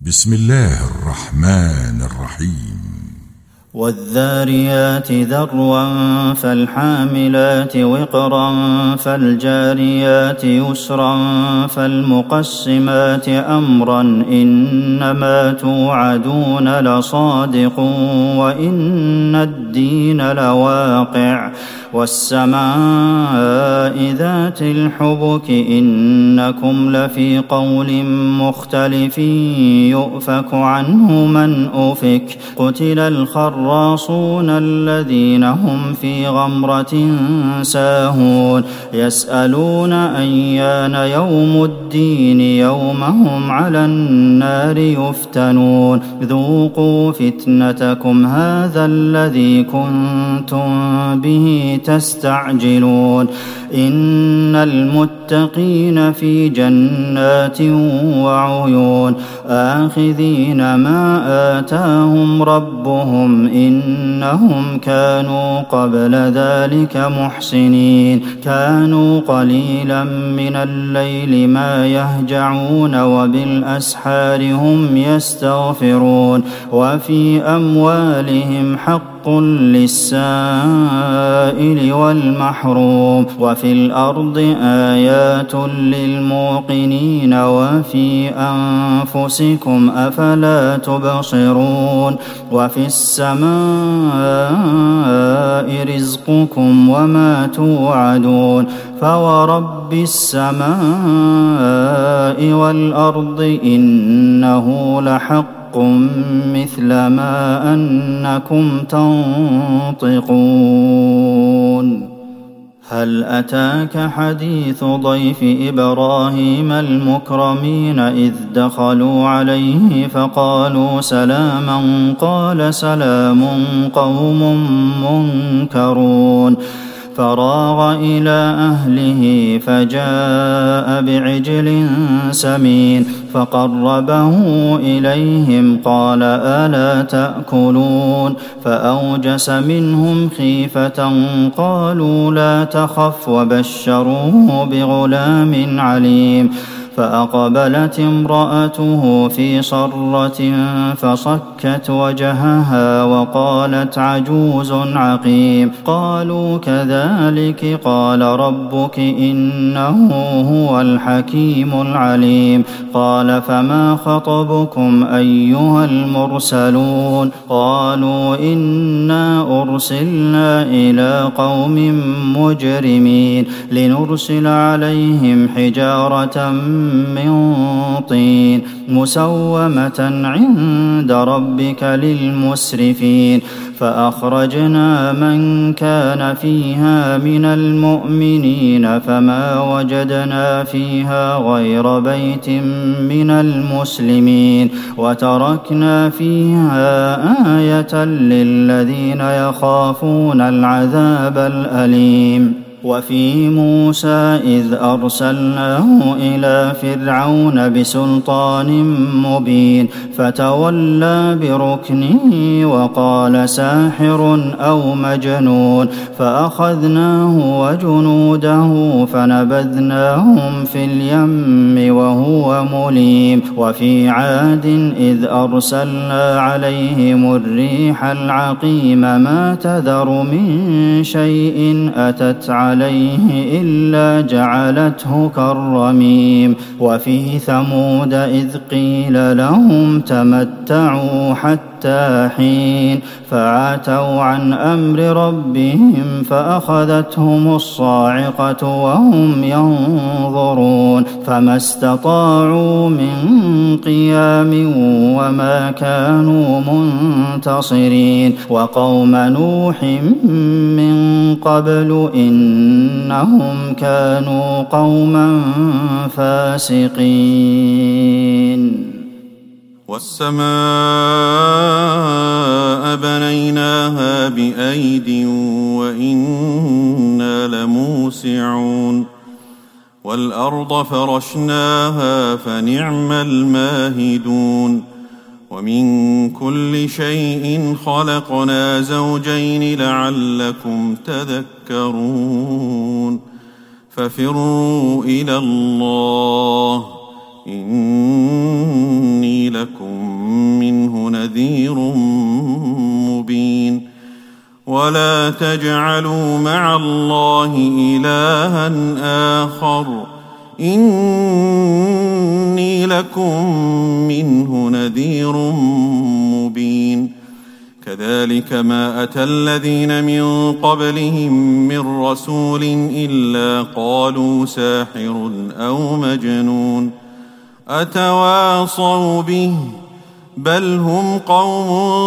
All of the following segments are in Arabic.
بسم الله الرحمن الرحيم. والذاريات ذروا فالحاملات وقرا فالجاريات يسرا فالمقسمات أمرا إنما توعدون لصادق وإن الدين لواقع والسماء ذات الحبك إنكم لفي قول مختلف يؤفك عنه من أفك قتل الخراصون الذين هم في غمرة ساهون يسألون أيان يوم الدين يوم هم على النار يفتنون ذوقوا فتنتكم هذا الذي كنتم به تستعجلون إن المتقين في جنات وعيون آخذين ما آتاهم ربهم إنهم كانوا قبل ذلك محسنين كانوا قليلا من الليل ما يهجعون وبالأسحار هم يستغفرون وفي أموالهم حق للسائل والمحروم وفي الأرض آيات للموقنين وفي أنفسكم أفلا تبصرون وفي السماء رزقكم وما توعدون فورب السماء والأرض إنه لحق مثل ما أنكم تنطقون هل أتاك حديث ضيف إبراهيم المكرمين إذ دخلوا عليه فقالوا سلاما قال سلام قوم منكرون فراغ إلى أهله فجاء بعجل سمين فقربه إليهم قال ألا تأكلون فأوجس منهم خيفة قالوا لا تخف وبشروه بغلام عليم فأقبلت امرأته في صرة فصكت وجهها وقالت عجوز عقيم قالوا كذلك قال ربك إنه هو الحكيم العليم قال فما خطبكم أيها المرسلون قالوا إنا أرسلنا إلى قوم مجرمين لنرسل عليهم حجارة من طين مسومة عند ربك للمسرفين فأخرجنا من كان فيها من المؤمنين فما وجدنا فيها غير بيت من المسلمين وتركنا فيها آية للذين يخافون العذاب الأليم وفي موسى إذ أرسلناه إلى فرعون بسلطان مبين فتولى بركنه وقال ساحر أو مجنون فأخذناه وجنوده فنبذناهم في اليم وهو مليم وفي عاد إذ أرسلنا عليهم الريح العقيم ما تذر من شيء أتت عليه إلا جعلته كالرميم وفي ثمود إذ قيل لهم تمتعوا حتى حين فعتوا عن أمر ربهم فأخذتهم الصاعقة وهم ينظرون فما استطاعوا من قيام وما كانوا منتصرين وقوم نوح من قبل إنهم كانوا قوما فاسقين والسماء بنيناها بأيد وإنا لموسعون والأرض فرشناها فنعم الماهدون ومن كل شيء خلقنا زوجين لعلكم تذكرون ففروا إلى الله إني لكم منه نذير مبين ولا تجعلوا مع الله إلها آخر إني لكم منه نذير مبين كذلك ما أتى الذين من قبلهم من رسول إلا قالوا ساحر أو مجنون أتواصوا به بل هم قوم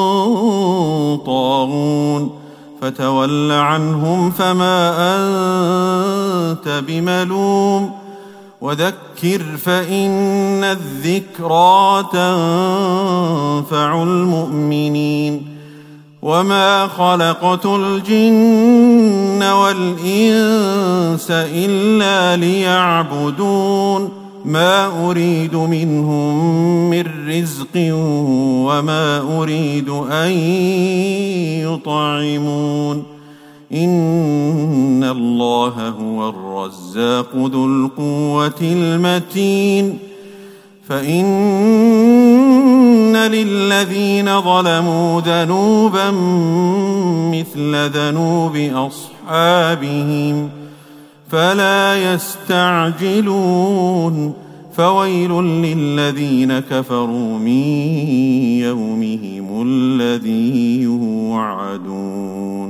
طاغون فتول عنهم فما أنت بملوم وذكر فإن الذكرى تنفع المؤمنين وما خلقت الجن والإنس إلا ليعبدون ما أريد منهم من رزق وما أريد أن يطعمون إن الله هو الرزاق ذو القوة المتين فإن للذين ظلموا ذنوبا مثل ذنوب أصحابهم فلا يستعجلون فويل للذين كفروا من يومهم الذي يوعدون